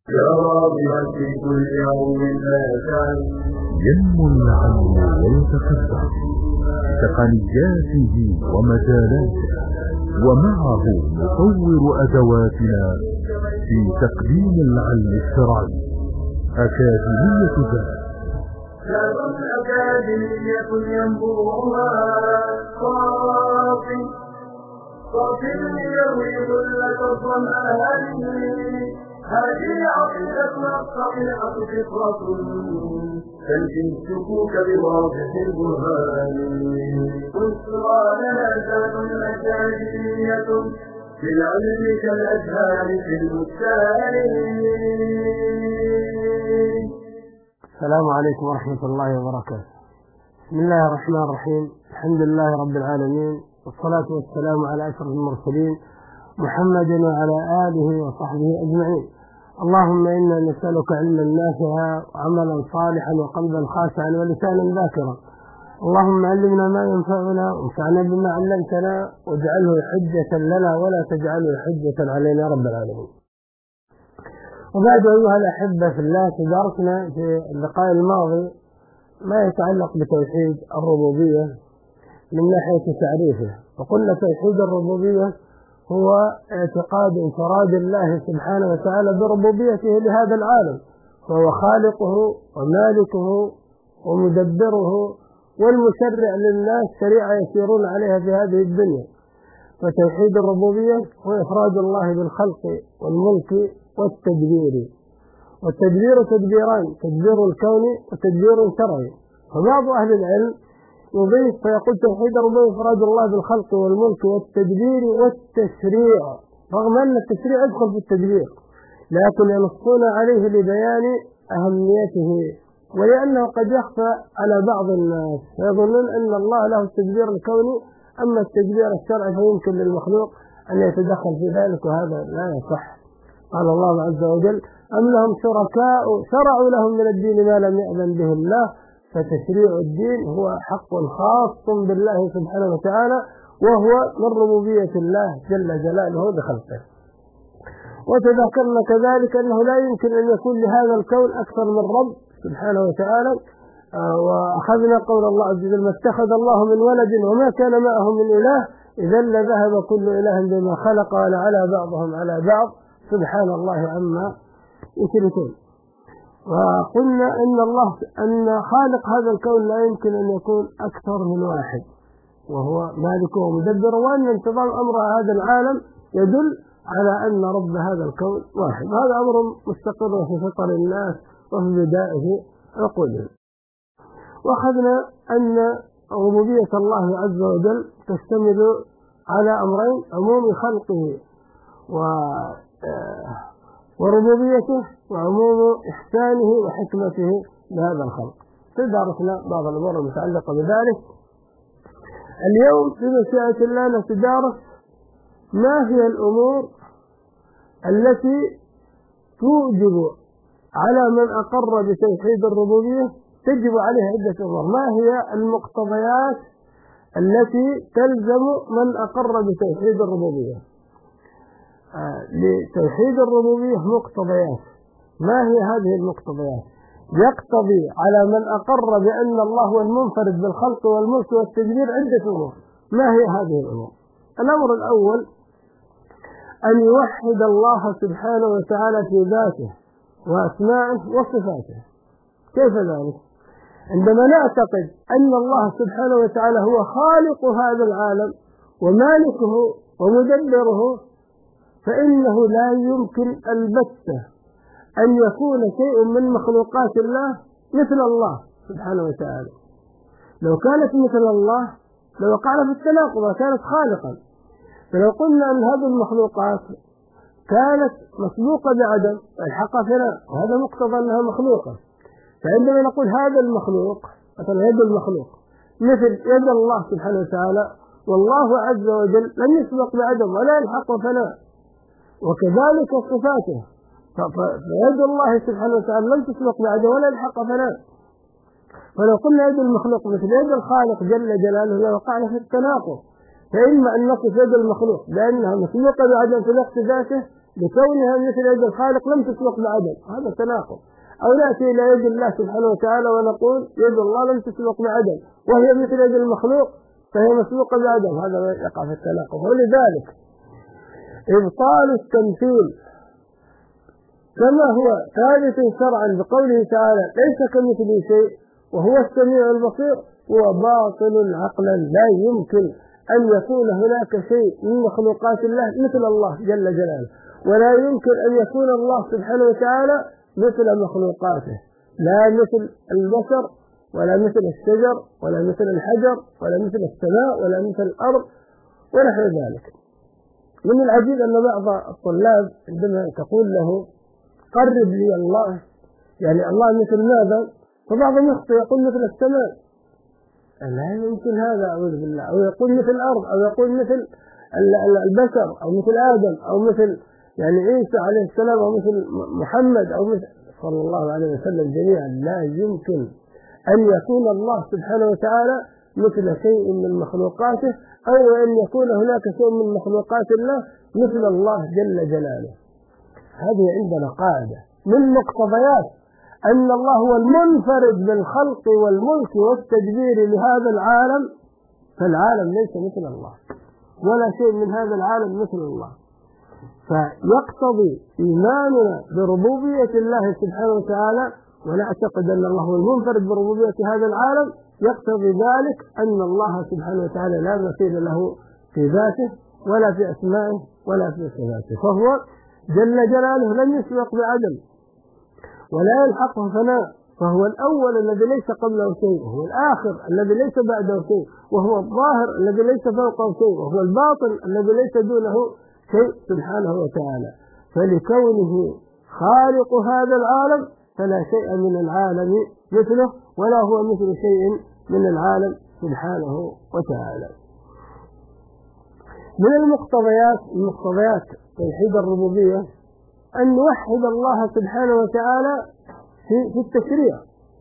يا راغبا في كل يوم لا يزال ينمو العلم ويتقدم بتقنياته ومجالاته، ومعه نطور أدواتنا في تقديم العلم الشرعي. أكاديمية ذات أكاديمية ينبوها صافي يروي كل الظمآن. هذه عقيدتنا الصحيحة فطرة تنفي الشكوك بواضح البرهان. بشرى لنا ذات أكاديمية في العلم كالأزهار في البستان. السلام عليكم ورحمة الله وبركاته. بسم الله الرحمن الرحيم. الحمد لله رب العالمين، والصلاة والسلام على أشرف المرسلين محمد وعلى آله وصحبه أجمعين. اللهم إنا نسألك علما نافعا وعملا صالحا وقلبا خاشعا ولسانا ذاكرا. اللهم علمنا ما ينفعنا وانفعنا بما علمتنا واجعله حجة لنا ولا تجعله حجة علينا رب العالمين. وبعد أيها الأحبة في الله، تداركنا في اللقاء الماضي ما يتعلق بتوحيد الربوبية من ناحية تعريفه، وقلنا توحيد الربوبية هو اعتقاد انفراد الله سبحانه وتعالى بربوبيته لهذا العالم، وهو خالقه ومالكه ومدبره والمشرع للناس شريعة يسيرون عليها في هذه الدنيا. فتوحيد الربوبية هو إفراد الله بالخلق والملك والتدبير. والتدبير تدبيران: تدبير الكون وتدبير شرعي. فبعض أهل العلم يضيف فيقول توحيد الربوبية إفراد الله بالخلق والملك والتدبير والتشريع، رغم أن التشريع يدخل في التدبير، لكن ينصون عليه لبيان أهميته، ولأنه قد يخفى على بعض الناس فيظنون أن الله له التدبير الكوني، أما التدبير الشرعي فيمكن للمخلوق أن يتدخل في ذلك، وهذا لا يصح. قال الله عز وجل: أم لهم شركاء شرعوا لهم من الدين ما لم يأذن به الله. فتشريع الدين هو حق خاص بالله سبحانه وتعالى، وهو من ربوبية الله جل جلاله بخلقه. وتذكرنا كذلك أنه لا يمكن أن يكون لهذا الكون أكثر من رب سبحانه وتعالى. وأخذنا قول الله عز وجل: ما اتخذ الله من ولد وما كان معه من إله إذا لذهب كل إله بما خلق ولعلى بعضهم على بعض سبحان الله عما يشركون. وقلنا أن خالق هذا الكون لا يمكن أن يكون أكثر من واحد، وهو مالكه ومدبره، وأن انتظام أمر هذا العالم يدل على أن رب هذا الكون واحد. هذا أمر مستقر في فطر الناس وفي بدائه عقولهم. وأخذنا أن ربوبية الله عز وجل تشتمل على أمرين: عموم خلقه وربوبيته، وعموم إحسانه وحكمته لهذا الخلق. تدارسنا بعض الأمور المتعلقة بذلك. اليوم بمشيئة الله نتدارس ما هي الأمور التي توجب على من أقر بتوحيد الربوبية، تجب عليه عدة أمور. ما هي المقتضيات التي تلزم من أقر بتوحيد الربوبية؟ لتوحيد الربوبية مقتضيات. ما هي هذه المقتضيات؟ يقتضي على من أقر بأن الله هو المنفرد بالخلق والملك والتدبير عدة أمور. ما هي هذه الأمور؟ الأمر الأول أن يوحد الله سبحانه وتعالى في ذاته وأسمائه وصفاته. كيف ذلك؟ عندما نعتقد أن الله سبحانه وتعالى هو خالق هذا العالم ومالكه ومدبره، فإنه لا يمكن البتة أن يكون شيء من مخلوقات الله مثل الله سبحانه وتعالى. لو كانت مثل الله لوقعنا في التناقض وكانت خالقا. فلو قلنا أن هذه المخلوقات كانت مسبوقة بعدم الحق فناء، وهذا مقتضى أنها مخلوقة، فعندما نقول هذا المخلوق مثلا يد المخلوق مثل يد الله سبحانه وتعالى، والله عز وجل لم يسبق بعدم ولا يلحق فناء، وكذلك صفاته، فيد الله سبحانه وتعالى لم تسبق بعدم ولا يلحق فناء. فلو قلنا يد المخلوق مثل يد الخالق جل جلاله لوقعنا في التناقض. فإما أن نصف يد المخلوق بأنها مسبوقة بعدم في نفس ذاته، لكونها مثل يد الخالق لم تسبق بعدم، هذا تناقض. أو نأتي إلى يد الله سبحانه وتعالى ونقول يد الله لم تسبق بعدم وهي مثل يد المخلوق فهي مسبوقة بعدم، هذا يقع في التناقض. ولذلك إبطال التمثيل كما هو ثابت شرعا بقوله تعالى ليس كمثله شيء وهو السميع البصير هو باطل عقلا. لا يمكن أن يكون هناك شيء من مخلوقات الله مثل الله جل جلاله، ولا يمكن أن يكون الله سبحانه وتعالى مثل مخلوقاته، لا مثل البشر ولا مثل الشجر ولا مثل الحجر ولا مثل السماء ولا مثل الأرض ونحو ذلك. من العجيب أن بعض الطلاب عندما تقول له قرب لي الله، يعني الله مثل ماذا؟ فبعضهم يخطئ يقول مثل السماء، لا يمكن هذا أعوذ بالله، أو يقول مثل الأرض، أو يقول مثل البشر، أو مثل آدم، أو مثل يعني عيسى عليه السلام، أو مثل محمد، أو مثل صلى الله عليه وسلم جميعا. لا يمكن أن يكون الله سبحانه وتعالى مثل شيء من مخلوقاته، أو أن يكون هناك شيء من مخلوقات الله مثل الله جل جلاله. هذه عندنا قاعدة من مقتضيات أن الله هو المنفرد بالخلق والملك والتدبير لهذا العالم، فالعالم ليس مثل الله ولا شيء من هذا العالم مثل الله. فيقتضي إيماننا بربوبية الله سبحانه وتعالى ونعتقد أن الله هو المنفرد بربوبية هذا العالم، يقتضي ذلك أن الله سبحانه وتعالى لا مثيل له في ذاته ولا في أسمائه ولا في صفاته، فهو جل جلاله لم يسبق بعدم ولا يلحقه فناء، فهو الأول الذي ليس قبله شيء، وهو الآخر الذي ليس بعده شيء، وهو الظاهر الذي ليس فوقه شيء، وهو الباطن الذي ليس دونه شيء سبحانه وتعالى. فلكونه خالق هذا العالم فلا شيء من العالم مثله ولا هو مثل شيء من العالم سبحانه وتعالى. من المقتضيات توحيد الربوبية أن نوحد الله سبحانه وتعالى في التشريع،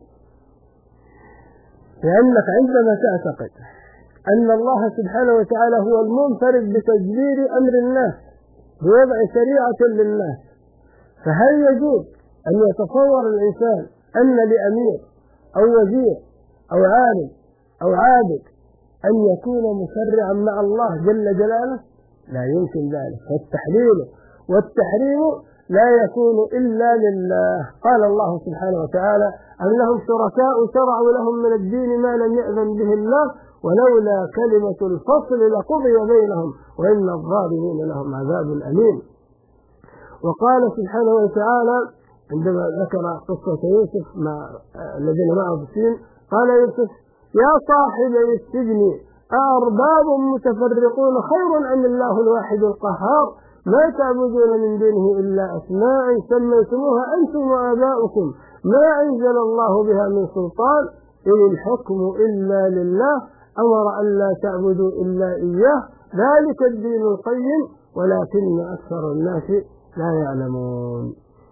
لأنك عندما تعتقد أن الله سبحانه وتعالى هو المنفرد بتدبير أمر الناس بوضع شريعة للناس، فهل يجوز أن يتصور الإنسان أن لأمير أو وزير أو عالم أو عابد أن يكون مشرعا مع الله جل جلاله؟ لا يمكن ذلك. فالتحليل والتحريم لا يكون إلا لله. قال الله سبحانه وتعالى أن لهم شركاء شرعوا لهم من الدين ما لم يأذن به الله ولولا كلمة الفصل لقضي بينهم وإن الظالمين لهم عذاب أليم. وقال سبحانه وتعالى عندما ذكر قصة يوسف مع الذين معه في السجن قال يوسف يا صاحبي السجن أأرباب متفرقون خير أم الله الواحد القهار ما تعبدون من دونه إلا أسماء سميتموها أنتم وآباؤكم ما أنزل الله بها من سلطان إن الحكم إلا لله أمر أن لا تعبدوا إلا إياه ذلك الدين القيم ولكن أكثر الناس لا يعلمون.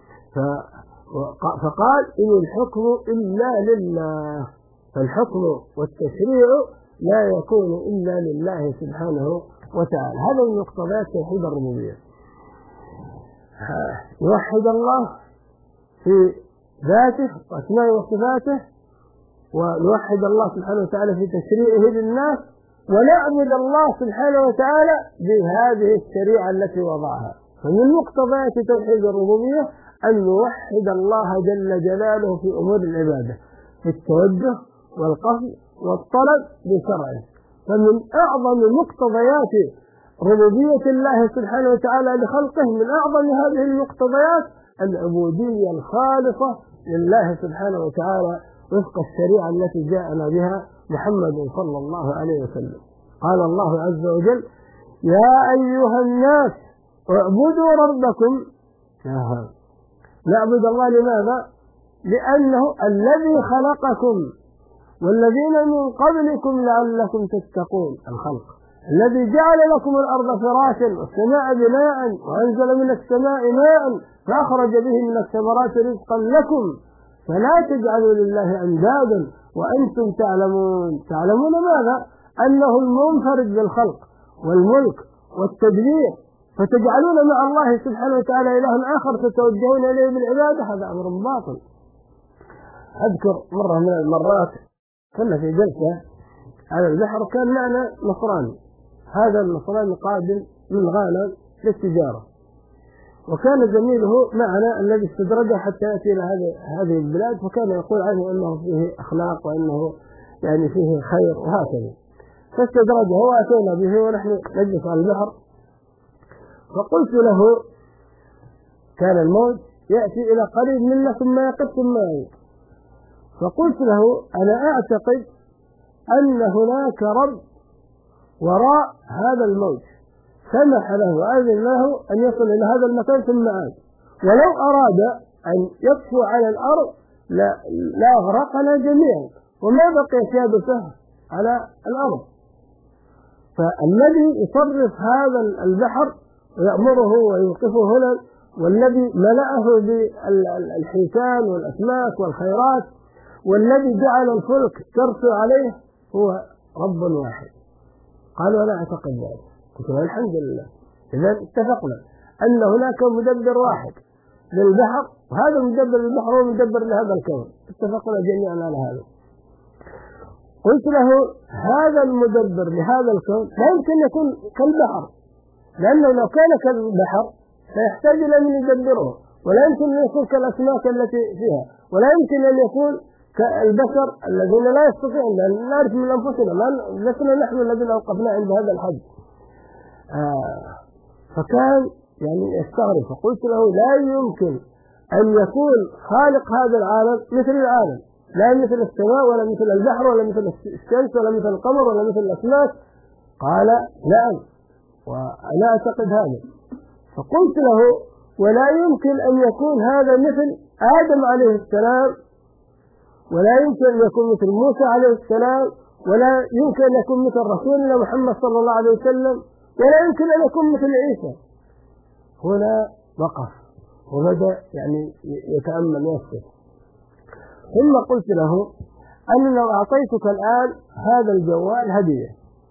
فقال إن الحكم إلا لله، فالحكم والتشريع لا يكون إلا لله سبحانه وتعالى. هذا من مقتضيات توحيد الربوبية. نوحد الله في ذاته وأسمائه وصفاته، ونوحد الله سبحانه وتعالى في تشريعه للناس، ونعبد الله سبحانه وتعالى بهذه الشريعة التي وضعها. فمن مقتضيات توحيد الربوبية أن نوحد الله جل جلاله في أمور العبادة، في التوجه والقصد والطلب بشرعه. فمن أعظم مقتضيات ربوبية الله سبحانه وتعالى لخلقه، من أعظم هذه المقتضيات العبودية الخالصة لله سبحانه وتعالى وفق الشريعة التي جاءنا بها محمد صلى الله عليه وسلم. قال الله عز وجل يا أيها الناس اعبدوا ربكم. نعبد الله لماذا؟ لأنه الذي خلقكم والذين من قبلكم لعلكم تتقون. الخلق الذي جعل لكم الأرض فراشا والسماء بناء وأنزل من السماء ماء فأخرج به من الثمرات رزقا لكم فلا تجعلوا لله أندادا وأنتم تعلمون ماذا؟ أنه المنفرد بالخلق والملك والتدبير فتجعلون مع الله سبحانه وتعالى إلها آخر تتوجهون إليه بالعبادة، هذا أمر باطل. أذكر مرة من المرات كنا في جلسة على البحر، كان معنا نصراني، هذا النصراني قادم من غانا للتجارة، وكان زميله معنا الذي استدرجه حتى يأتي إلى هذه البلاد، فكان يقول عنه أنه فيه أخلاق وأنه يعني فيه خير وهكذا، فاستدرجه وأتينا به ونحن نجلس على البحر. فقلت له، كان الموج يأتي إلى قريب منا ثم يقف ثم يعود، فقلت له أنا أعتقد أن هناك رب وراء هذا الموج سمح له وأذن له أن يصل إلى هذا المكان ثم عاد، ولو أراد أن يطفو على الأرض لا أغرقنا جميعا وما بقي شابسه على الأرض. فالذي يصرف هذا البحر ويأمره ويوقفه هنا، والذي ملأه بالحيتان والأسماك والخيرات، والذي جعل الفلك ترسو عليه هو رب واحد. قالوا أنا أعتقد ذلك. قلت له الحمد لله، إذا اتفقنا أن هناك مدبر واحد للبحر، وهذا المدبر للبحر هو مدبر لهذا الكون، اتفقنا جميعا على هذا. قلت له هذا المدبر لهذا الكون لا يمكن يكون كالبحر، لأنه لو كان كالبحر فيحتاج إلى من يدبره، ولا يمكن أن يكون كالأسماك التي فيها، ولا يمكن أن يكون كالبشر الذين لا يستطيعون، لأن نعرف من أنفسنا لسنا نحن الذين أوقفنا عند هذا الحد. فكان يعني يستغرب، فقلت له لا يمكن أن يكون خالق هذا العالم مثل العالم، لا مثل السماء ولا مثل البحر ولا مثل الشمس ولا مثل القمر ولا مثل الأسماك. قال نعم وأنا أعتقد هذا. فقلت له ولا يمكن أن يكون هذا مثل آدم عليه السلام، ولا يمكن أن يكون مثل موسى عليه السلام، ولا يمكن أن يكون مثل رسولنا محمد صلى الله عليه وسلم، ولا يمكن أن يكون مثل عيسى. هنا وقف وبدأ يعني يتأمل يفكر. ثم قلت له أنا لو أعطيتك الآن هذا الجوال هدية،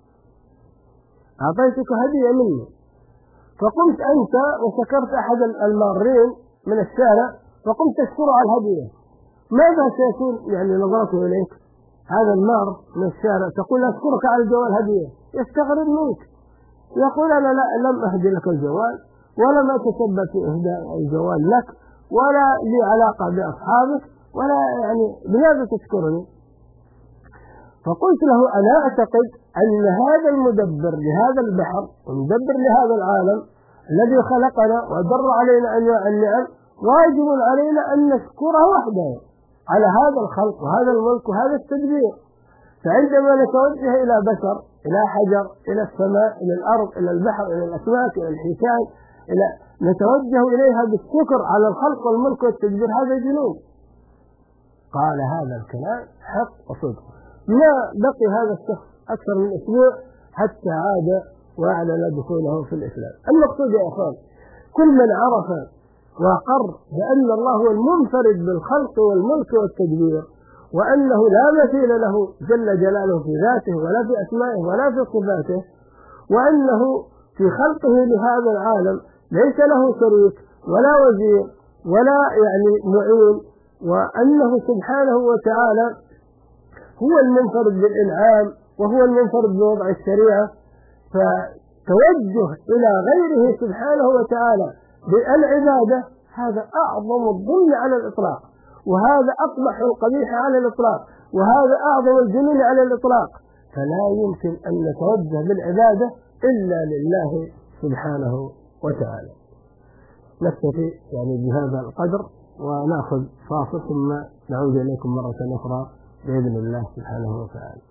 أعطيتك هدية مني، فقمت أنت وسكرت أحد المارين من الشارع فقمت تشكره على الهدية، ماذا سيكون يعني نظرته إليك؟ هذا المار من الشارع تقول أشكرك على الجوال هدية، يستغرب منك، يقول أنا لم أهدي لك الجوال ولم أتسبب في إهداء الجوال لك ولا لي علاقة بأصحابك، ولا يعني بماذا تشكرني؟ فقلت له أنا أعتقد أن هذا المدبر لهذا البحر ومدبر لهذا العالم الذي خلقنا ودر علينا أنواع النعم، واجب علينا أن نشكره وحده على هذا الخلق وهذا الملك وهذا التدبير. فعندما نتوجه إلى بشر، إلى حجر، إلى السماء، إلى الأرض، إلى البحر، إلى الأسماك، إلى الحيتان، نتوجه إليها بالشكر على الخلق والملك والتدبير، هذا جنون. قال هذا الكلام حق وصدق. ما بقي هذا الشخص أكثر من أسبوع حتى عاد وأعلن دخوله في الإسلام. المقصود يا أخوان، كل من عرف وقر بأن الله هو المنفرد بالخلق والملك والتدبير، وأنه لا مثيل له جل جلاله في ذاته ولا في أسمائه ولا في صفاته، وأنه في خلقه لهذا العالم ليس له شريك ولا وزير ولا يعني معين، وأنه سبحانه وتعالى هو المنفرد بالإنعام وهو المنفرد بوضع الشريعة. فتوجه إلى غيره سبحانه وتعالى بالعبادة هذا أعظم الظلم على الإطلاق، وهذا أقبح القبيح على الإطلاق، وهذا أعظم الجنون على الإطلاق. فلا يمكن أن نتوجه بالعبادة إلا لله سبحانه وتعالى. نكتفي يعني بهذا القدر ونأخذ فاصل ثم نعود إليكم مرة أخرى بإذن الله سبحانه وتعالى.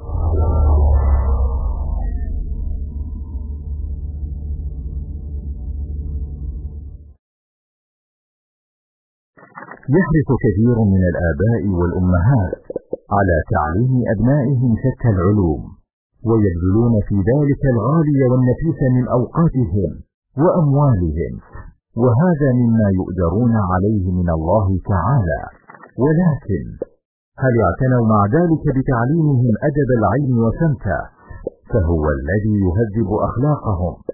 يحرص كثير من الآباء والأمهات على تعليم أبنائهم شتى العلوم، ويبذلون في ذلك الغالي والنفيس من أوقاتهم وأموالهم، وهذا مما يؤجرون عليه من الله تعالى. ولكن هل اعتنوا مع ذلك بتعليمهم أدب العلم وسمته؟ فهو الذي يهذب أخلاقهم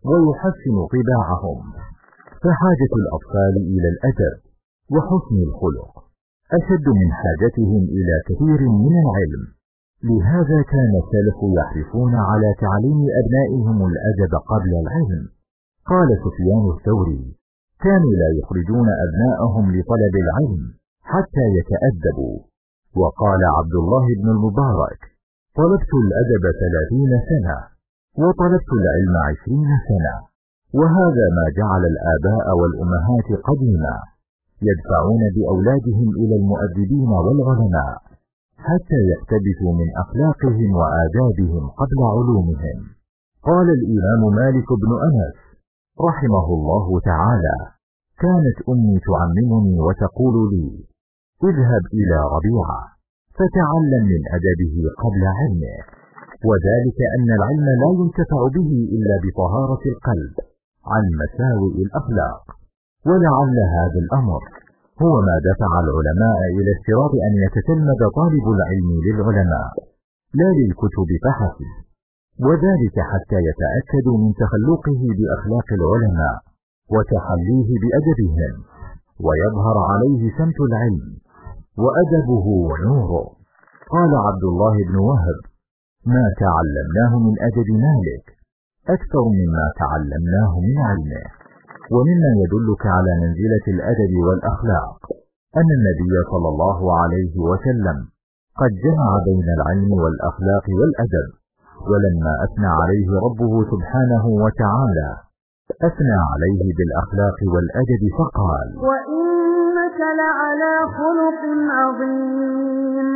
ويحسن طباعهم. فحاجة الأطفال إلى الأدب وحسن الخلق أشد من حاجتهم إلى كثير من العلم. لهذا كان السلف يحرصون على تعليم أبنائهم الأدب قبل العلم. قال سفيان الثوري: كانوا لا يخرجون أبناءهم لطلب العلم حتى يتأدبوا. وقال عبد الله بن المبارك: طلبت الأدب 30 سنة وطلبت العلم 20 سنة. وهذا ما جعل الآباء والأمهات قديما يدفعون بأولادهم إلى المؤدبين والعلماء حتى يقتبسوا من أخلاقهم وآدابهم قبل علومهم. قال الإمام مالك بن أنس رحمه الله تعالى: كانت أمي تعممني وتقول لي: اذهب إلى ربيعة فتعلم من أدبه قبل علمه، وذلك أن العلم لا ينتفع به إلا بطهارة القلب عن مساوئ الأخلاق. ولعل هذا الأمر هو ما دفع العلماء إلى اشتراط أن يتتلمذ طالب العلم للعلماء لا للكتب فحسب، وذلك حتى يتأكدوا من تخلقه بأخلاق العلماء وتحليه بأدبهم، ويظهر عليه سمت العلم وأدبه ونوره. قال عبد الله بن وهب: ما تعلمناه من أدب مالك أكثر مما تعلمناه من علمه. ومما يدلك على منزلة الأدب والأخلاق أن النبي صلى الله عليه وسلم قد جمع بين العلم والأخلاق والأدب. ولما أثنى عليه ربه سبحانه وتعالى أثنى عليه بالأخلاق والأدب فقال: وإنك لعلى خلق عظيم.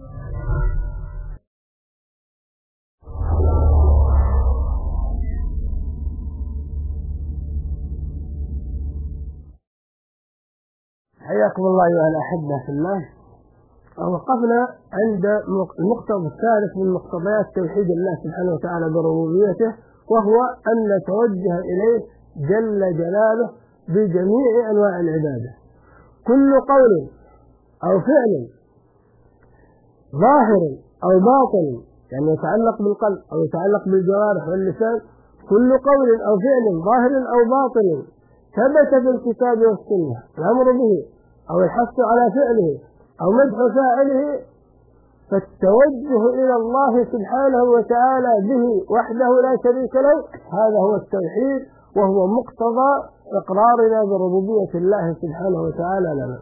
حياكم الله أيها الأحبة في الله. وقفنا عند المقتضى الثالث من مقتضيات توحيد الله سبحانه وتعالى بربوبيته، وهو أن نتوجه إليه جل جلاله بجميع أنواع العبادة. كل قول أو فعل ظاهر أو باطن، يعني يتعلق بالقلب أو يتعلق بالجوارح واللسان، كل قول أو فعل ظاهر أو باطن ثبت في الكتاب والسنة الأمر به أو الحث على فعله أو مدح فاعله، فالتوجه إلى الله سبحانه وتعالى به وحده لا شريك له، هذا هو التوحيد، وهو مقتضى إقرارنا بربوبية الله سبحانه وتعالى لنا.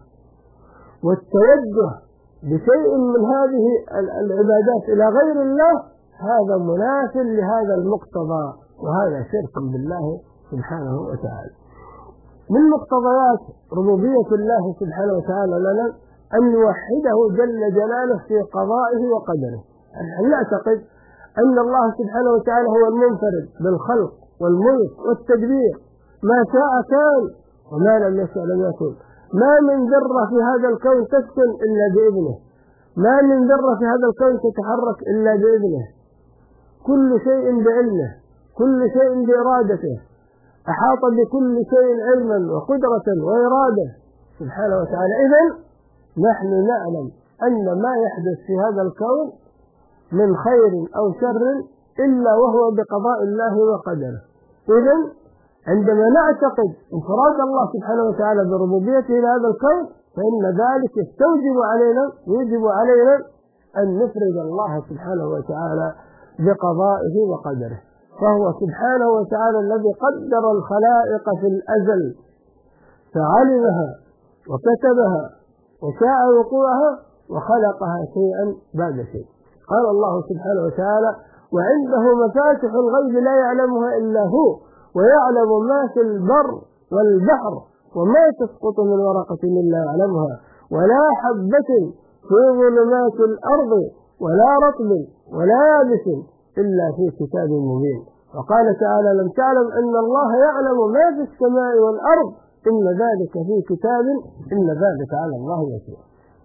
والتوجه بشيء من هذه العبادات إلى غير الله هذا مناف لهذا المقتضى، وهذا شرك بالله سبحانه وتعالى. من مقتضيات ربوبية الله سبحانه وتعالى لنا أن نوحده جل جلاله في قضائه وقدره. أن نعتقد أن الله سبحانه وتعالى هو المنفرد بالخلق والملك والتدبير، ما شاء كان وما لم يشاء لم يكن. ما من ذرة في هذا الكون تسكن إلا بإذنه، ما من ذرة في هذا الكون تتحرك إلا بإذنه، كل شيء بعلمه، كل شيء بإرادته، أحاط بكل شيء علما وقدرة وإرادة سبحانه وتعالى. إذن نحن نعلم أن ما يحدث في هذا الكون من خير أو شر إلا وهو بقضاء الله وقدره. إذن عندما نعتقد انفراد الله سبحانه وتعالى بربوبيته إلى هذا الكون، فإن ذلك يجب علينا أن نفرد الله سبحانه وتعالى بقضائه وقدره. فهو سبحانه وتعالى الذي قدر الخلائق في الأزل فعلمها وكتبها وشاء وقوعها وخلقها شيئا بعد شيء. قال الله سبحانه وتعالى: وعنده مفاتح الغيب لا يعلمها إلا هو ويعلم ما في البر والبحر وما تسقط من ورقة إلا يعلمها ولا حبة في ظلمات الأرض ولا رطب ولا يابس إلا في كتاب مبين. وقال تعالى: لم تعلم أن الله يعلم ما في السماء والأرض إن ذلك في كتاب إن ذلك على الله يسير.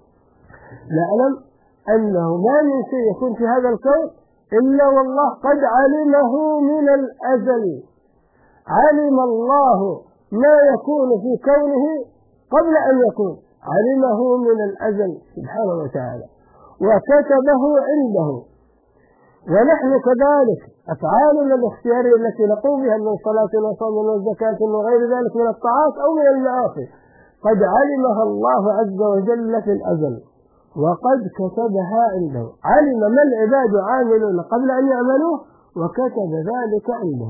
نعلم أنه ما من شيء يكون في هذا الكون إلا والله قد علمه من الأزل. علم الله ما يكون في كونه قبل أن يكون، علمه من الأزل سبحانه وتعالى وكتبه عنده. ونحن كذلك أفعالنا الاختيارية التي نقوم بها من صلاة وصوم وزكاة وغير ذلك من الطاعات أو من المعاصي قد علمها الله عز وجل في الأزل وقد كتبها عنده. علم ما العباد عاملون قبل أن يعملوه وكتب ذلك عنده.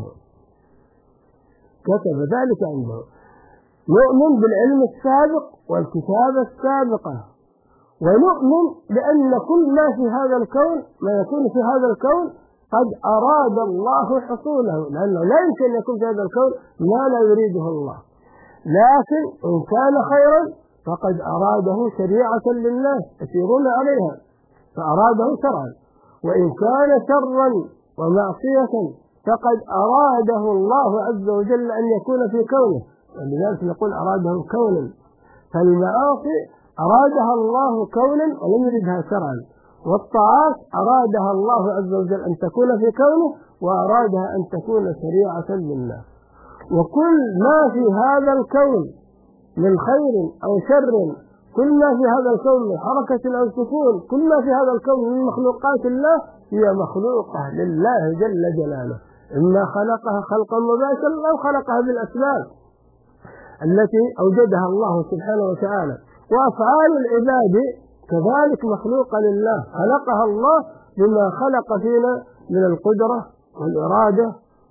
كتب ذلك عنده. نؤمن بالعلم السابق والكتابة السابقة، ونؤمن بأن كل ما في هذا الكون ما يكون في هذا الكون قد أراد الله حصوله، لأنه لا يمكن أن يكون في هذا الكون ما لا يريده الله. لكن إن كان خيرا فقد أراده شريعة للناس يسيرون عليها فأراده شرعا، وإن كان شرا ومعصية فقد أراده الله عز وجل أن يكون في كونه، ولذلك نقول أراده كونا. فالمعاصي أرادها الله كونا ولم يردها شرعا، والطاعات أرادها الله عز وجل أن تكون في كونه وأرادها أن تكون شريعة لله. وكل ما في هذا الكون من خير أو شر، كل ما في هذا الكون من حركة أو سكون، كل ما في هذا الكون من مخلوقات الله هي مخلوقة لله جل جلاله، إما خلقها خلقا مباشرا أو خلقها بالأسباب التي أوجدها الله سبحانه وتعالى. وأفعال العباد كذلك مخلوقة لله، خلقها الله بما خلق فينا من القدرة والإرادة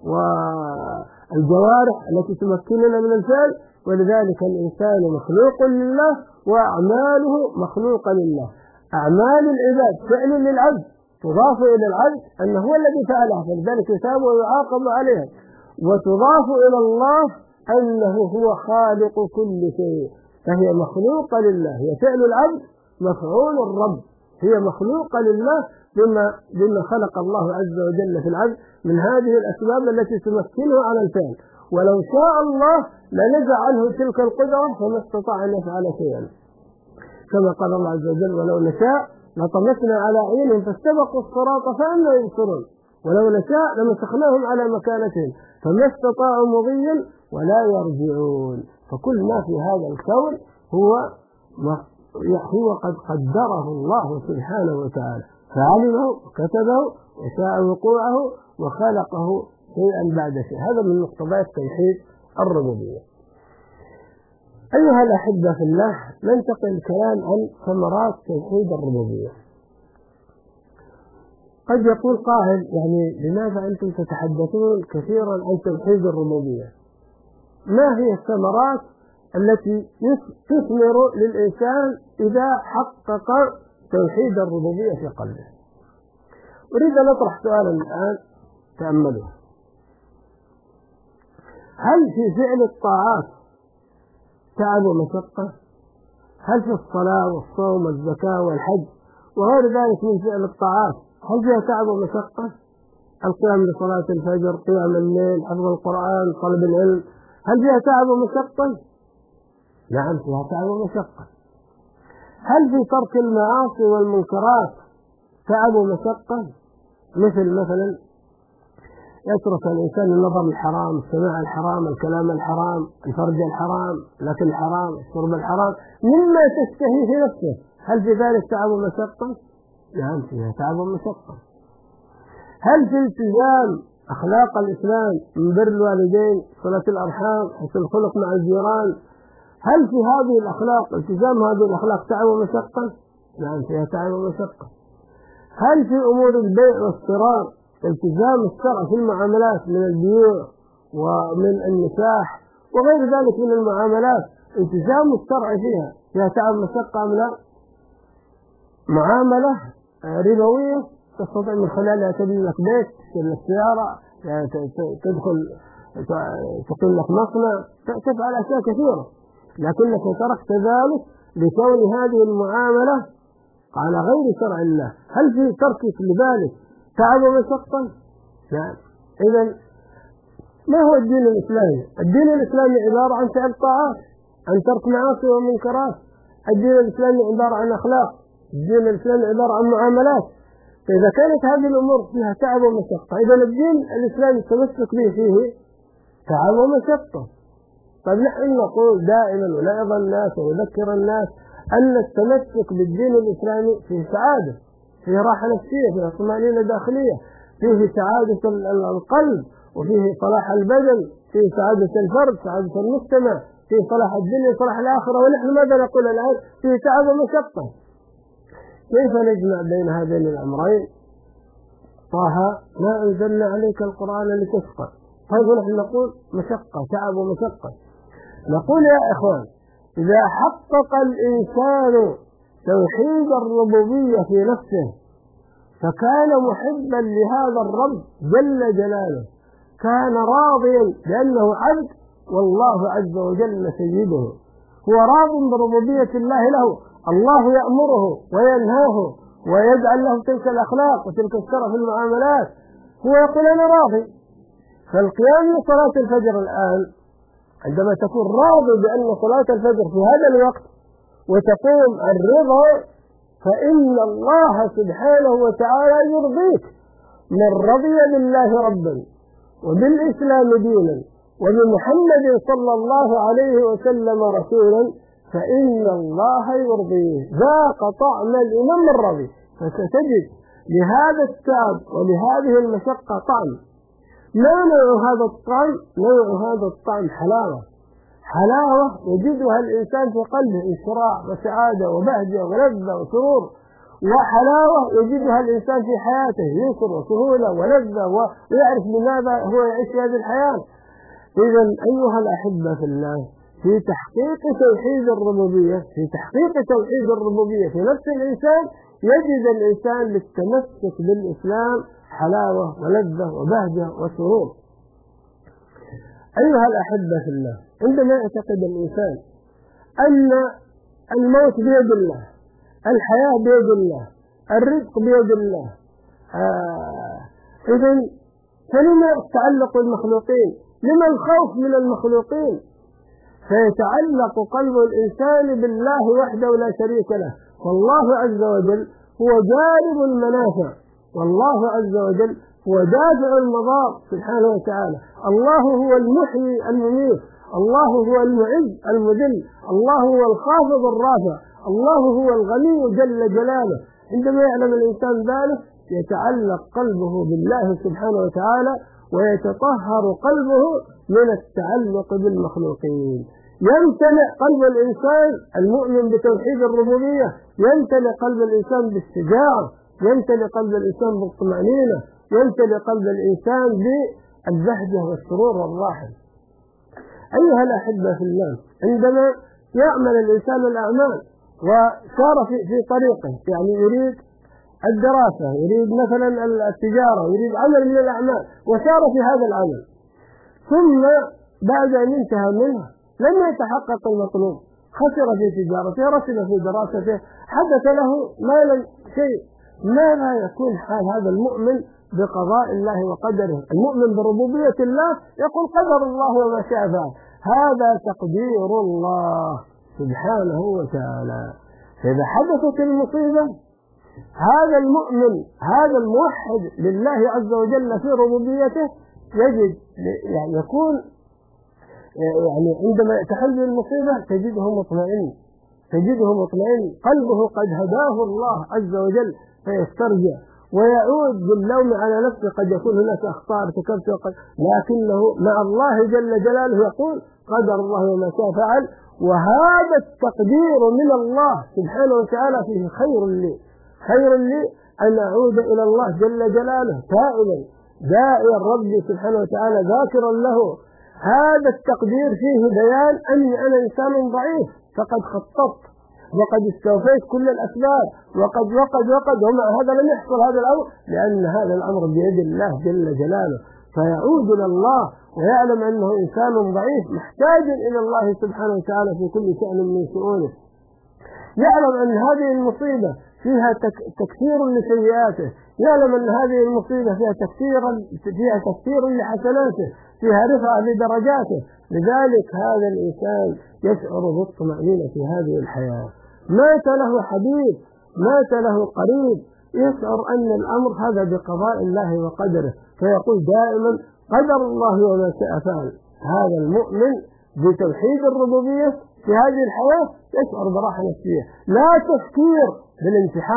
والجوارح التي تمكننا من الفعل، ولذلك الإنسان مخلوق لله وأعماله مخلوقة لله. أعمال العباد فعل للعبد تضاف إلى العبد أنه هو الذي فعلها، فلذلك يثاب ويعاقب عليها، وتضاف إلى الله أنه هو خالق كل شيء، فهي مخلوقة لله. هي فعل العبد مفعول الرب، هي مخلوقة لله بما خلق الله عز وجل في العبد من هذه الأسباب التي تمكنه على الفعل. ولو شاء الله لنزع عنه تلك القدرة فما استطاع أن يفعل شيئا، كما قال الله عز وجل: ولو نشاء لطمسنا على عينهم فاستبقوا الصراط فأنى يبصرون، ولو نشاء لمسخناهم على مكانتهم فما استطاعوا مضيا ولا يرجعون. فكل ما في هذا الكون هو قد قدره الله سبحانه وتعالى، فعلمه وكتبه وشاء وقوعه وخلقه شيئا بعد شيء. هذا من مقتضيات توحيد الربوبية. أيها الأحبة في الله، ننتقل الكلام عن ثمرات توحيد الربوبية. قد يقول قائل: يعني لماذا أنتم تتحدثون كثيرا عن توحيد الربوبية؟ ما هي الثمرات التي تثمر للإنسان إذا حقق توحيد الربوبية في قلبه؟ أريد أن أطرح سؤالا الآن تأملوه: هل في فعل الطاعات تعب ومشقة؟ هل في الصلاة والصوم والزكاة والحج وغير ذلك من فعل الطاعات هل فيها تعب ومشقة؟ القيام لصلاة الفجر، قيام الليل، حفظ القرآن، طلب العلم، هل فيها تعب ومشقة؟ نعم فيها تعب ومشقة. هل في ترك المعاصي والمنكرات تعب ومشقة؟ مثلا يترك الإنسان النظر الحرام، السماع الحرام، الكلام الحرام، الفرج الحرام، الأكل الحرام، الشرب الحرام، مما تشتهي في نفسه، هل في ذلك تعب ومشقة؟ نعم فيها تعب ومشقة. هل في التزام أخلاق الإسلام من بر الوالدين، صلة الأرحام، حسن الخلق مع الجيران، هل في هذه الأخلاق التزام هذه الأخلاق تعب ومشقة؟ نعم فيها تعب ومشقة. هل في أمور البيع والشراء التزام الشرع في المعاملات من البيوع ومن النكاح وغير ذلك من المعاملات التزام الشرع فيها تعب ومشقة أم لا؟ معاملة ربوية تستطيع من خلالها تبني لك بيت، تشتري لك سيارة، تدخل تقيم لك مصنع، تفعل أشياء كثيرة، لكنك تركت ذلك لكون هذه المعاملة على غير شرع الله. هل في تركك لذلك تعب ومشقة؟ نعم. إذن ما هو الدين الإسلامي؟ الدين الإسلامي عبارة عن فعل طاعات، عن ترك معاصي ومنكرات. الدين الإسلامي عبارة عن أخلاق، الدين الإسلامي عبارة عن معاملات. فإذا كانت هذه الأمور فيها تعب ومشقة، إذن الدين الإسلامي التمسك به فيه تعب ومشقة. طيب نحن نقول دائما ونعظ الناس ونذكر الناس أن التمسك بالدين الإسلامي فيه سعادة، فيه راحة نفسية، فيه طمأنينة داخلية، فيه سعادة القلب، وفيه صلاح البدن، فيه سعادة الفرد، سعادة المجتمع، فيه صلاح الدنيا وصلاح الآخرة. ونحن ماذا نقول الآن؟ فيه تعب ومشقة. كيف نجمع بين هذين الأمرين؟ طه ما أنزلنا عليك القرآن لتشقى. طيب نحن نقول مشقة، تعب ومشقة. نقول يا إخوان، إذا حقق الإنسان توحيد الربوبية في نفسه فكان محبا لهذا الرب جل جلاله، كان راضيا بأنه عبد والله عز وجل سيده، هو راض بربوبية الله له، الله يأمره وينهاه ويجعل له تلك الأخلاق وتلك الشرف في المعاملات، هو يقول أنا راضي. فالقيام لصلاة الفجر الآن عندما تكون راضي بأن صلاة الفجر في هذا الوقت وتقوم الرضا، فإن الله سبحانه وتعالى يرضيك. من رضي بالله ربا وبالإسلام دينا وبمحمد صلى الله عليه وسلم رسولا فإن الله يرضيه، ذاق طعم الإمام الرضي. فستجد لهذا التعب ولهذه المشقة طعم. ما نوع هذا الطعم؟ نوع هذا الطعم حلاوة، حلاوة يجدها الإنسان في قلبه، إشراع وسعادة وبهجة ولذة وسرور، وحلاوة يجدها الإنسان في حياته، يسر وسهولة ولذة ويعرف لماذا هو يعيش هذه الحياة. إذا أيها الأحبة في الله، في تحقيق توحيد الربوبية، في تحقيق توحيد الربوبية في نفس الإنسان يجد الإنسان للتمسك بالإسلام حلاوة ولذة وبهجة وسرور. أيها الأحبة في الله، عندما يعتقد الإنسان أن الموت بيد الله، الحياة بيد الله، الرزق بيد الله، إذن فلما التعلق بالمخلوقين؟ لما الخوف من المخلوقين؟ فيتعلق قلب الإنسان بالله وحده لا شريك له، والله عز وجل هو جالب المنافع، والله عز وجل هو دافع المضار سبحانه وتعالى. الله هو المحيي المميت، الله هو المعز المذل، الله هو الخافض الرافع، الله هو الغني جل جلاله. عندما يعلم الإنسان ذلك يتعلق قلبه بالله سبحانه وتعالى ويتطهر قلبه من التعلق بالمخلوقين. يمتلئ قلب الإنسان المؤمن بتوحيد الربوبية، يمتلئ قلب الإنسان بالشجاعة، يمتلئ قلب الإنسان بالطمأنينة، يمتلئ قلب الإنسان بالبهجة والسرور والراحة. أيها الأحبة في الله، عندما يعمل الإنسان الأعمال وصار في طريقه، يعني يريد الدراسة، يريد مثلا التجارة، يريد عمل من الأعمال وصار في هذا العمل، ثم بعد أن انتهى منه لم يتحقق المطلوب، خسر في تجارته، رسل في دراسته، حدث له مالا شيء، ماذا يكون حال هذا المؤمن بقضاء الله وقدره؟ المؤمن بربوبية الله يقول قدر الله وما شاء فعل، هذا تقدير الله سبحانه وتعالى. فإذا حدثت المصيبة هذا المؤمن، هذا الموحد لله عز وجل في ربوبيته يجد يعني يكون يعني عندما تحل المصيبة تجده مطمئن، تجده مطمئن، قلبه قد هداه الله عز وجل فيسترجع ويعود باللوم على نفسه. قد يكون هناك أخطاء ارتكبت لكنه مع الله جل جلاله يقول قدر الله وما شاء فعل، وهذا التقدير من الله سبحانه وتعالى فيه خير لي أن أعود إلى الله جل جلاله تائبا داعيا الرب سبحانه وتعالى ذاكرا له. هذا التقدير فيه بيان أني أنا إنسان ضعيف، فقد خططت وقد استوفيت كل الأسباب وقد ومع هذا لم يحصل هذا الأمر، لأن هذا الأمر بيد الله جل جلاله. فيعود إلى الله ويعلم أنه إنسان ضعيف محتاج إلى الله سبحانه وتعالى في كل شأن من شؤونه. يعلم أن هذه المصيبة فيها تكثير لسيئاته، يعلم أن هذه المصيبة فيها تكثير لحسناته، فيها رفعة لدرجاته. لذلك هذا الإنسان يشعر بالطمأنينة في هذه الحياة. مات له حبيب، مات له قريب، يشعر أن الأمر هذا بقضاء الله وقدره، فيقول دائما قدر الله وما شاء فعل. هذا المؤمن بتوحيد الربوبية في هذه الحياة يشعر براحة نفسية، لا تفكير بالانتحار،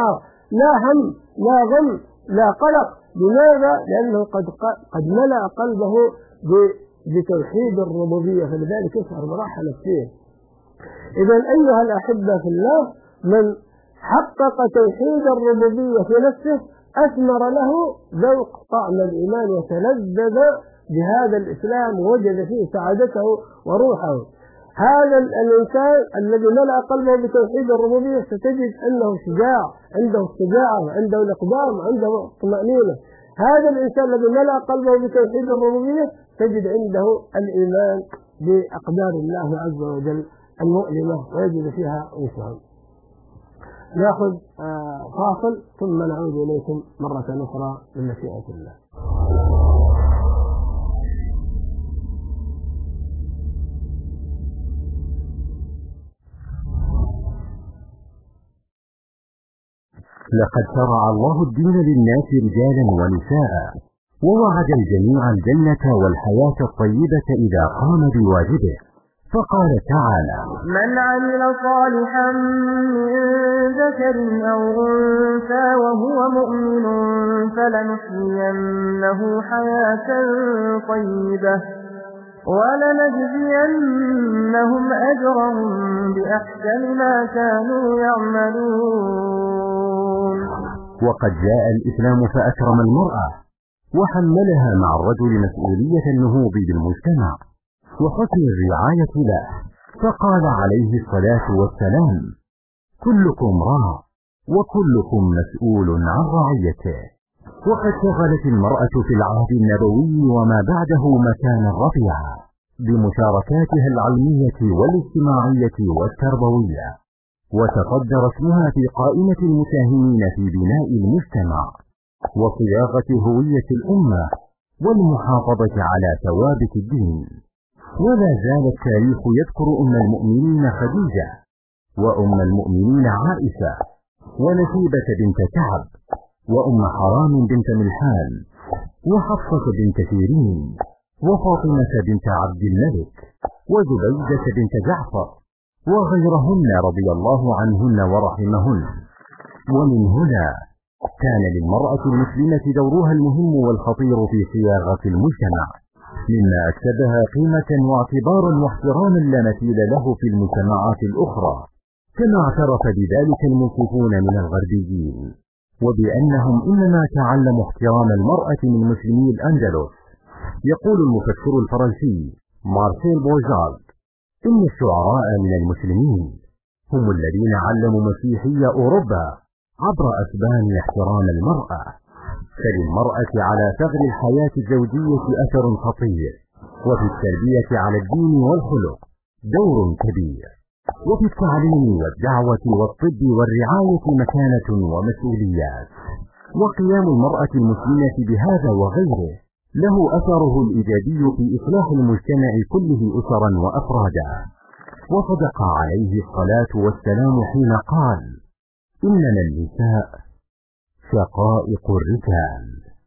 لا هم لا غم لا قلق. لماذا؟ لأنه قد ملأ قلبه بتوحيد الربوبية، فلذلك يشعر براحة نفسية. إذا أيها الأحبة في الله، من حقق توحيد الربوبية في نفسه أثمر له ذوق طعم الإيمان وتلذذ بهذا الإسلام ووجد فيه سعادته وروحه. هذا الإنسان الذي ملأ قلبه بتوحيد الربوبية ستجد أنه شجاع، عنده الشجاعة، عنده الإقدام، عنده الطمأنينة. هذا الإنسان الذي ملأ قلبه بتوحيد الربوبية تجد عنده الإيمان بأقدار الله عز وجل المؤلمة ويجد فيها أنسان. نأخذ فاصل ثم نعود إليكم مرة أخرى بمشيئة الله. لقد شرع الله الدين للناس رجالا ونساء، ووعد الجميع الجنة والحياة الطيبة إذا قام بواجبه، فقال تعالى: من عمل صالحا من ذكر أو أنثى وهو مؤمن فلنحيينه حياة طيبة ولنجزينهم أجرهم بأحسن ما كانوا يعملون. وقد جاء الإسلام فأكرم المرأة وحملها مع الرجل مسؤولية النهوض بالمجتمع وحسن الرعاية له، فقال عليه الصلاة والسلام: كلكم راع وكلكم مسؤول عن رعيته. وقد شغلت المرأة في العهد النبوي وما بعده مكانا رفيعا بمشاركاتها العلمية والاجتماعية والتربوية، وتصدر اسمها في قائمة المساهمين في بناء المجتمع وصياغة هوية الأمة والمحافظة على ثوابت الدين. ولا زال التاريخ يذكر أم المؤمنين خديجة، وأم المؤمنين عائشة، ونسيبة بنت كعب، وأم حرام بنت ملحان، وحفصة بنت سيرين، وفاطمة بنت عبد الملك، وزبيدة بنت جعفر، وغيرهن رضي الله عنهن ورحمهن. ومن هنا كان للمرأة المسلمة دورها المهم والخطير في صياغة المجتمع، مما أكسبها قيمة واعتبارا واحتراما لا مثيل له في المجتمعات الأخرى، كما اعترف بذلك المنصفون من الغربيين، وبأنهم إنما تعلموا احترام المرأة من مسلمي الأندلس. يقول المفكر الفرنسي مارسيل بوجارد: إن الشعراء من المسلمين هم الذين علموا مسيحي أوروبا عبر أسبان احترام المرأة، فللمرأة على ثغر الحياة الزوجية أثر خطير، وفي التربية على الدين والخلق دور كبير، وفي التعليم والدعوة والطب والرعاية مكانة ومسؤوليات. وقيام المرأة المسلمة بهذا وغيره له أثره الإيجابي في إصلاح المجتمع كله أسرا وأفرادا. وصدق عليه الصلاة والسلام حين قال: إنما النساء شقائق الرجال.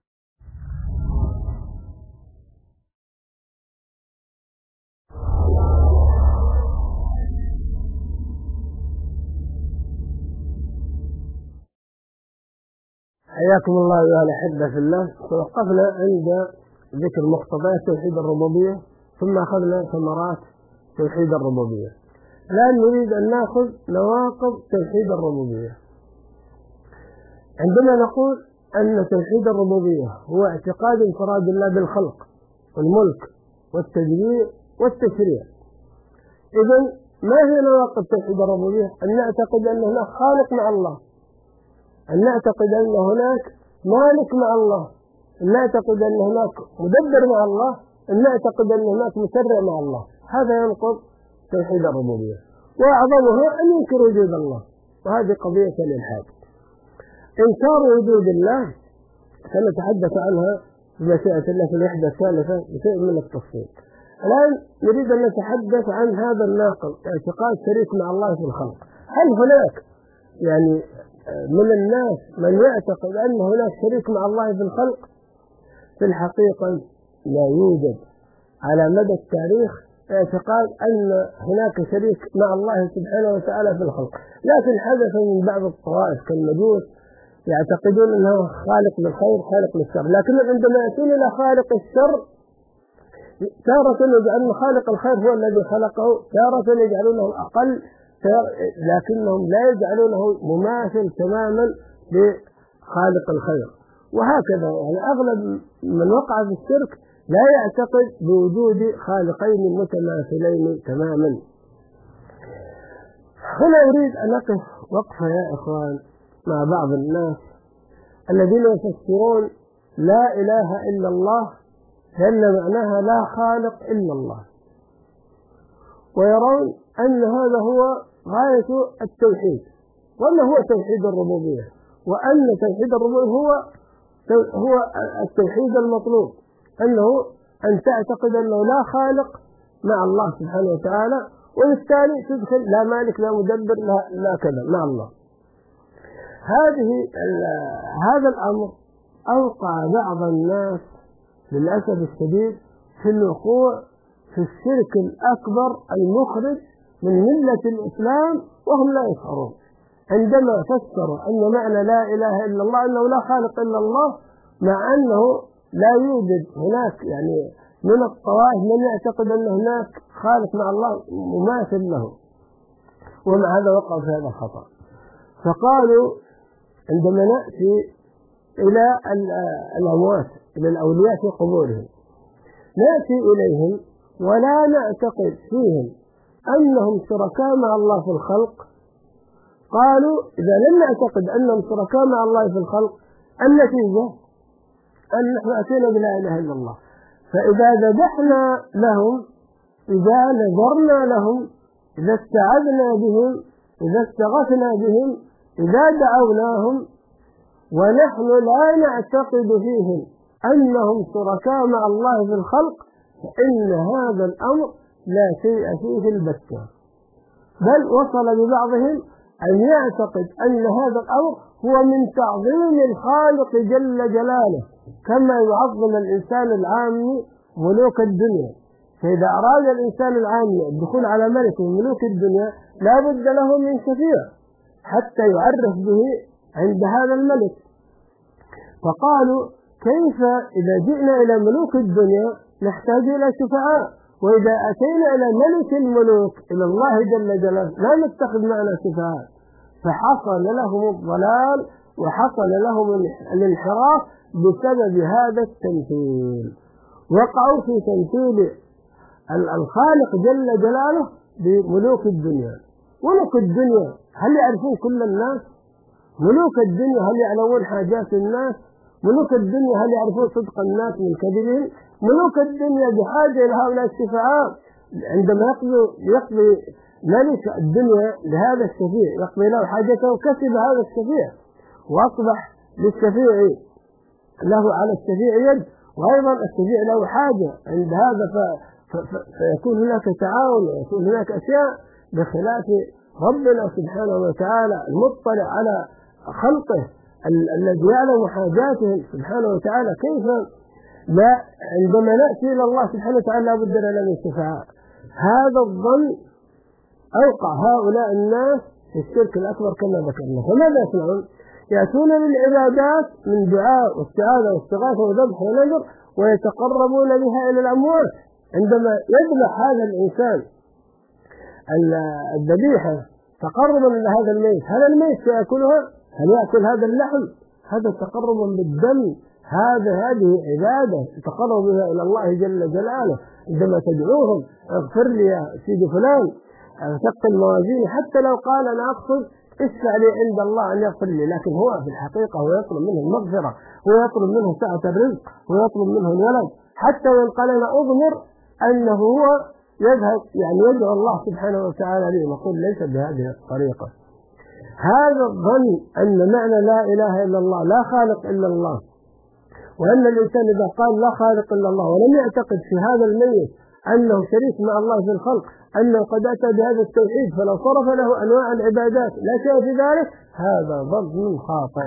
حياكم الله أيها الأحبة في الله. توقفنا عند ذكر مقتضيات توحيد الربوبية، ثم أخذنا ثمرات توحيد الربوبية. الآن نريد أن نأخذ نواقض توحيد الربوبية. عندما نقول أن توحيد الربوبية هو اعتقاد انفراد الله بالخلق والملك والتدبير والتشريع، إذن ما هي نواقض توحيد الربوبية؟ أن نعتقد أن هناك خالق مع الله، أن نعتقد أن هناك مالك مع الله، أن نعتقد أن هناك مدبر مع الله، أن نعتقد أن هناك مسرع مع الله. هذا ينقض توحيد الربوبية، وأعظمها أن ينكر وجود الله، وهذه قضية الإلحاد. إنكار وجود الله سنتحدث عنها بمشيئة الله في الوحدة الثالثة بشيء من التفصيل. الآن نريد أن نتحدث عن هذا الناقض، اعتقاد شريك مع الله في الخلق. هل هناك من الناس من يعتقد أن هناك شريك مع الله في الخلق؟ في الحقيقة لا يوجد على مدى التاريخ اعتقاد أن هناك شريك مع الله سبحانه وتعالى في الخلق، لكن حدث من بعض الطوائف كالمجوس يعتقدون أنه خالق للخير خالق للشر، لكن عندما يأتون إلى خالق الشر تارة يجعلون خالق الخير هو الذي خلقه، تارة يجعلونه أقل، لكنهم لا يجعلونه مماثل تماما لخالق الخير. وهكذا يعني أغلب من وقع في الشرك لا يعتقد بوجود خالقين متماثلين تماما. هنا أريد أن أقف وقفة يا إخوان مع بعض الناس الذين يفسرون لا إله إلا الله لأن معناها لا خالق إلا الله، ويرون أن هذا هو غاية التوحيد، وأنه هو توحيد الربوبية، وأن توحيد الربوبية هو التوحيد المطلوب، أنه أن تعتقد أنه لا خالق مع الله سبحانه وتعالى، وبالتالي تدخل لا مالك لا مدبر لا كذا مع الله. هذا الأمر أوقع بعض الناس للأسف الشديد في الوقوع في الشرك الأكبر المخرج من ملة الإسلام وهم لا يشعرون، عندما فسروا أن معنى لا إله إلا الله أنه لا خالق إلا الله، مع أنه لا يوجد هناك يعني من الطوائف من يعتقد أن هناك خالق مع الله مماثل له، ومع هذا وقعوا في هذا الخطأ. فقالوا عندما نأتي إلى الأموات إلى الأولياء في قبورهم نأتي إليهم ولا نعتقد فيهم أنهم شركاء مع الله في الخلق. قالوا إذا لم نعتقد أنهم شركاء مع الله في الخلق النتيجة أن نحن أتينا بلا إله إلا الله. فإذا ذبحنا لهم، إذا نذرنا لهم، إذا استعذنا بهم، إذا استغثنا بهم، إذا دعوناهم ونحن لا نعتقد فيهم أنهم شركاء مع الله في الخلق فإن هذا الأمر لا شيء فيه البتة، بل وصل ببعضهم أن يعتقد أن هذا الأمر هو من تعظيم الخالق جل جلاله، كما يعظم الإنسان العامي ملوك الدنيا. فإذا أراد الإنسان العامي الدخول على ملك من ملوك الدنيا لا بد له من شفيع حتى يعرف به عند هذا الملك. فقالوا كيف إذا جئنا إلى ملوك الدنيا نحتاج إلى شفعاء، وإذا أتينا إلى ملك الملوك إلى الله جل جلاله لا نتخذ معنا شفعاء. فحصل لهم الضلال وحصل لهم الانحراف بسبب هذا التمثيل، وقعوا في تمثيل الخالق جل جلاله بملوك الدنيا. ملوك الدنيا هل يعرفون كل الناس؟ ملوك الدنيا هل يعلمون حاجات الناس؟ ملوك الدنيا هل يعرفون صدق الناس من كذبهم؟ ملوك الدنيا بحاجة إلى هؤلاء الشفعاء. عندما يقضي ملك الدنيا لهذا الشفيع يقضي له حاجته كسب هذا الشفيع، وأصبح للشفيع له على الشفيع يد، وأيضا الشفيع له حاجة عند هذا، فيكون هناك تعاون ويكون هناك أشياء بخلاف ربنا سبحانه وتعالى المطلع على خلقه الذي يعلم حاجاتهم سبحانه وتعالى. كيف لا عندما نأتي إلى الله سبحانه وتعالى لا بد لنا من شفعاء؟ هذا الظن أوقع هؤلاء الناس في الشرك الأكبر كما ذكرنا. فماذا يصنعون؟ يأتون للعبادات من دعاء واستعاذة واستغاثة وذبح ونذر ويتقربون بها إلى الأموات. عندما يذبح هذا الإنسان الذبيحة تقربا إلى هذا الميت، هل الميت سيأكلها؟ هل يأكل هذا اللحم؟ هذا تقرب بالدم، هذه عبادة تقرب بها إلى الله جل جلاله. عندما تدعوهم اغفر لي يا سيدي فلان ثقل موازيني، حتى لو قال أنا أقصد اشفع لي عند الله أن يغفر لي، لكن هو في الحقيقة هو يطلب منه المغفرة، ويطلب منه سعة الرزق، ويطلب منه الولد، حتى وإن قال أنا أضمر أنه هو يذهب يعني يدعو الله سبحانه وتعالى لي، نقول ليس بهذه الطريقة. هذا الظن أن معنى لا إله إلا الله لا خالق إلا الله، وأن الإنسان إذا قال لا خالق إلا الله ولم يعتقد في هذا الميت أنه شريك مع الله في الخلق، أنه قد أتى بهذا التوحيد فلو صرف له أنواع العبادات لا شيء في ذلك، هذا ظن خاطئ.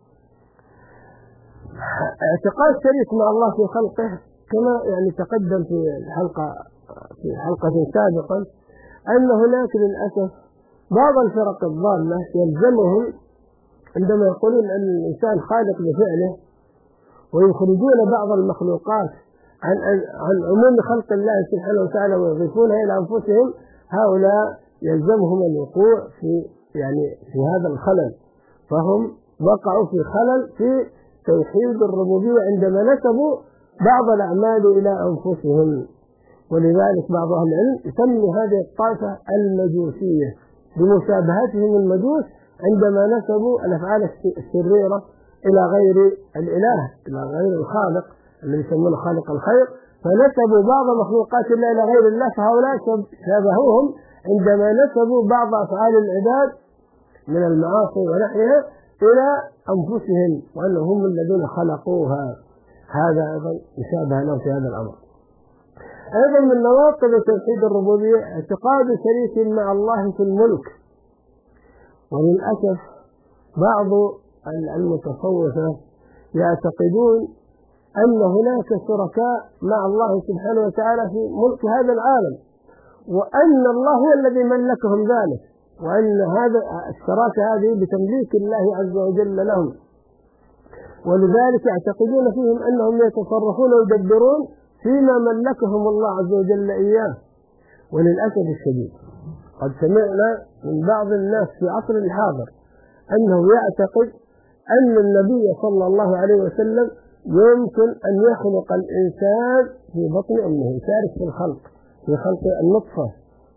اعتقاد شريك مع الله في خلقه كما يعني تقدم في حلقة سابقا أن هناك للأسف بعض الفرق الضالة يلزمهم عندما يقولون أن الإنسان خالق بفعله، ويخرجون بعض المخلوقات عن عموم خلق الله سبحانه وتعالى ويضيفونها إلى أنفسهم، هؤلاء يلزمهم الوقوع في هذا الخلل، فهم وقعوا في خلل في توحيد الربوبية عندما نسبوا بعض الأعمال إلى أنفسهم. ولذلك بعض أهل العلم يسمي هذه الطائفة المجوسية بمشابهتهم المجوس عندما نسبوا الأفعال الشريرة إلى غير الإله، إلى غير الخالق الذي يسمونه خالق الخير، فنسبوا بعض مخلوقات الله إلى غير الله، فهؤلاء شابهوهم عندما نسبوا بعض أفعال العباد من المعاصي ونحيها إلى أنفسهم وأنهم هم الذين خلقوها. هذا أيضا يشابه لهم في هذا الأمر. أيضا من نواقض توحيد الربوبية اعتقاد شريك مع الله في الملك. وللأسف بعض المتصوفة يعتقدون أن هناك شركاء مع الله سبحانه وتعالى في ملك هذا العالم، وأن الله هو الذي ملكهم ذلك، وأن هذا الشراكة هذه بتمليك الله عز وجل لهم، ولذلك يعتقدون فيهم أنهم يتصرفون ويدبرون فيما ملكهم الله عز وجل إياه. وللأسف الشديد قد سمعنا من بعض الناس في عصر الحاضر أنه يعتقد أن النبي صلى الله عليه وسلم يمكن أن يخلق الإنسان في بطن أمه، يشارك في الخلق، في خلق النطفة،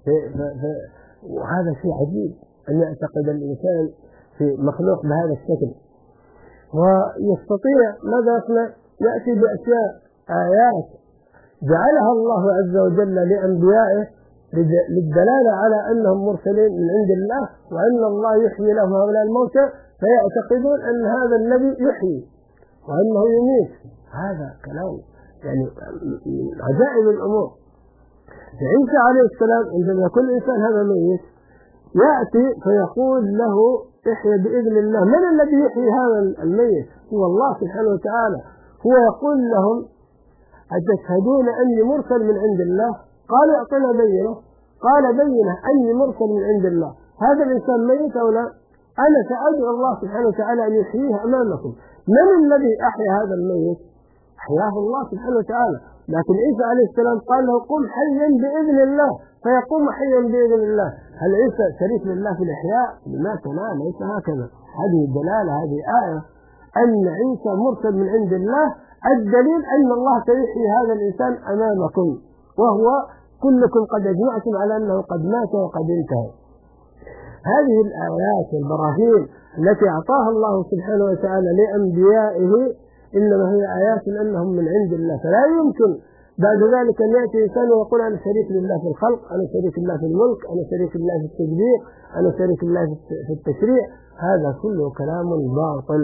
وهذا شيء عجيب أن يعتقد الإنسان في مخلوق بهذا الشكل. ويستطيع ماذا يصنع؟ يأتي بأشياء آيات جعلها الله عز وجل لأنبيائه للدلالة على أنهم مرسلين من عند الله، وأن الله يحيي لهم هؤلاء الموتى، فيعتقدون أن هذا النبي يحيي وأنه يميت. هذا كلام عجائب الأمور. عيسى عليه السلام عندما يكون الإنسان هذا ميت يأتي فيقول له احيي بإذن الله. من الذي يحيي هذا الميت؟ هو الله سبحانه وتعالى. هو يقول لهم أتشهدون أني مرسل من عند الله؟ قالوا اعطنا بينه. قال بينه أني مرسل من عند الله. هذا الإنسان ميت أو لا؟ أنا سأدعو الله سبحانه وتعالى أن يحييه أمامكم. من الذي أحيا هذا الميت؟ أحياه الله سبحانه وتعالى. لكن عيسى عليه السلام قال له قم حيا بإذن الله، فيقوم حيا بإذن الله. هل عيسى شريك لله في الإحياء؟ لا، ليس هكذا. هذه الدلالة، هذه آية أن عيسى مرسل من عند الله. الدليل أن الله سيحيي هذا الإنسان أمامكم، وهو كلكم قد أجمعتم على أنه قد مات وقد انتهى. هذه الآيات والبراهين التي أعطاها الله سبحانه وتعالى لأنبيائه إنما هي آيات أنهم من عند الله، فلا يمكن بعد ذلك أن يأتي إنسان ويقول أنا شريك لله في الخلق، أنا شريك لله في الملك، أنا شريك لله في التدبير، أنا شريك لله في التشريع. هذا كله كلام باطل.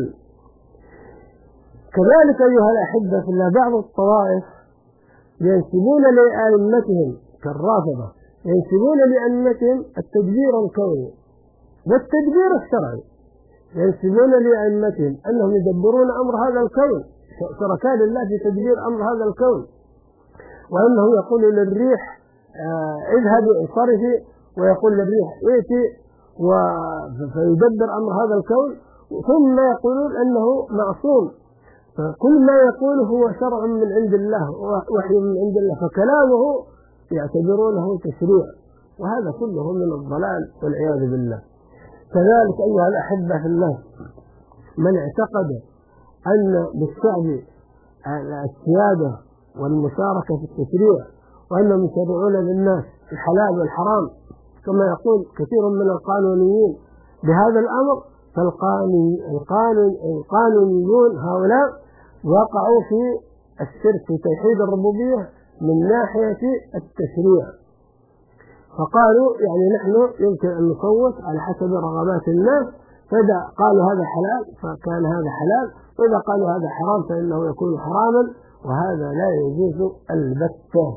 كذلك أيها الأحبة في الله بعض الطوائف ينسبون لأئمتهم كالرافضة، ينسبون لأئمتهم التدبير الكوني والتدبير الشرعي، ينسبون لأئمتهم أنهم يدبرون أمر هذا الكون، شركاء لله في تدبير أمر هذا الكون، وأنه يقول للريح اذهبي انصرفي، ويقول للريح ائتي، فيدبر أمر هذا الكون، ثم يقولون أنه معصوم، فكل ما يقوله هو شرع من عند الله وحي من عند الله، فكلامه يعتبرونه تشريع، وهذا كله من الضلال والعياذ بالله. كذلك أيها الأحبة في الله من اعتقد أن بالشعب السيادة والمشاركة في التشريع، وأنهم يشرعون للناس الحلال والحرام كما يقول كثير من القانونيين بهذا الأمر، فالقانونيون هؤلاء وقعوا في الشرك في توحيد الربوبية من ناحية التشريع، فقالوا نحن يمكن أن نصوت على حسب رغبات الناس، فإذا قالوا هذا حلال فكان هذا حلال، وإذا قالوا هذا حرام فإنه يكون حراما، وهذا لا يجوز البتة.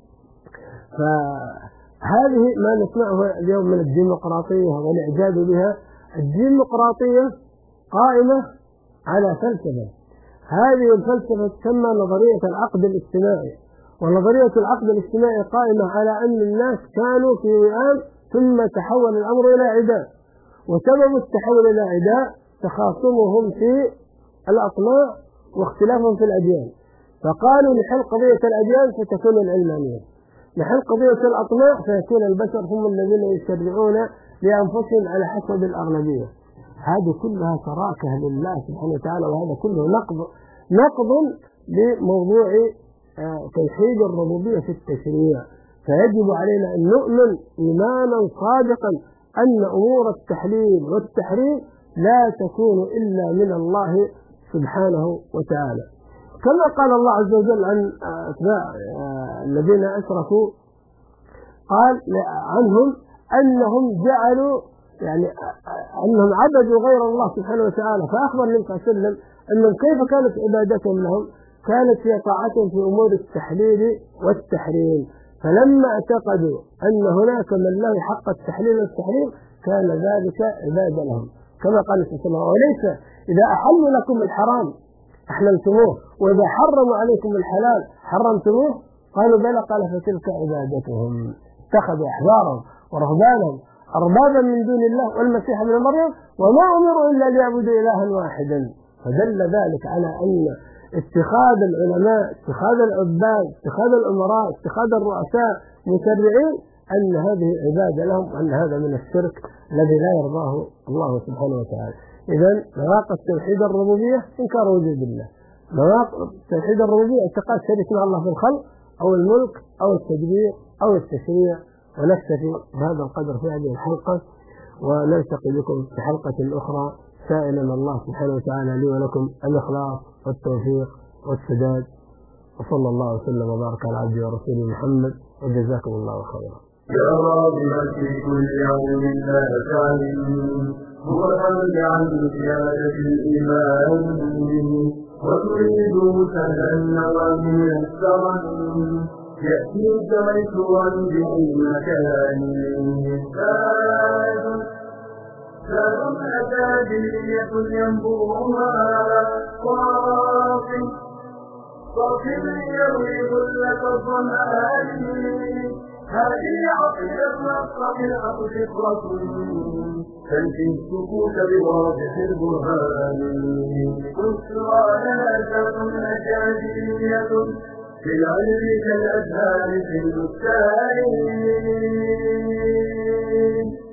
فهذه ما نسمعه اليوم من الديمقراطية والإعجاب بها. الديمقراطية قائمة على فلسفة، هذه الفلسفة تسمى نظرية العقد الاجتماعي، ونظرية العقد الاجتماعي قائمة على أن الناس كانوا في وئام ثم تحول الأمر إلى عداء، وسبب التحول إلى عداء تخاصمهم في الأطماع واختلافهم في الأديان، فقالوا نحل قضية الأديان فتكون العلمانية، نحل قضية الأطماع فيكون البشر هم الذين يشرعون لأنفسهم على حسب الأغلبية. هذه كلها تراكه لله سبحانه وتعالى، وهذا كله نقض لموضوع توحيد الربوبية في التشريع. فيجب علينا أن نؤمن إيمانا صادقا أن أمور التحليل والتحريم لا تكون إلا من الله سبحانه وتعالى. كما قال الله عز وجل عن أتباع الذين أشركوا، قال عنهم أنهم جعلوا يعني أنهم عبدوا غير الله سبحانه وتعالى، فأخبر النبي صلى الله عليه وسلم أنهم كيف كانت عبادتهم لهم، كانت في طاعتهم في أمور التحليل والتحريم. فلما اعتقدوا أن هناك من له حق التحليل والتحريم كان ذلك عبادة لهم، كما قال صلى الله عليه وسلم: وليس إذا أحلوا لكم الحرام أحللتموه وإذا حرموا عليكم الحلال حرمتموه. قالوا بلى، قال: فتلك عبادتهم، اتخذوا أحبارهم ورهبانهم أربابا من دون الله والمسيح ابن مريم وما أمروا إلا ليعبدوا إلها واحدا. فدل ذلك على أن اتخاذ العلماء، اتخاذ العباد، اتخاذ الأمراء، اتخاذ الرؤساء مشرعين أن هذه عبادة لهم، وأن هذا من الشرك الذي لا يرضاه الله سبحانه وتعالى. إذن نواقض توحيد الربوبية إنكار وجود الله، نواقض توحيد الربوبية اعتقاد شريك مع الله في الخلق أو الملك أو التدبير أو التشريع. ونكتفي بهذا القدر في هذه الحلقة، ونلتقي بكم في حلقة أخرى، سائلا الله سبحانه وتعالى لي ولكم الإخلاص والتوفيق والسداد، وصلى الله وسلم وبارك على عبده ورسوله محمد، وجزاكم الله خيرا. يا راغبا في كل يوم لا تعلم متطلعا بزيادة الإيمان وتريد تهنوا من الثمن يأتيك ميسورا بمكان زاد أكاديمية ينبوها صافي يروي ظلة الظمآن هذه عقيدة الصحيحة فطرة تنفي السكوت بواضح البرهان بشرى لنا ذات أكاديمية في العلم كالأزهار في البستان.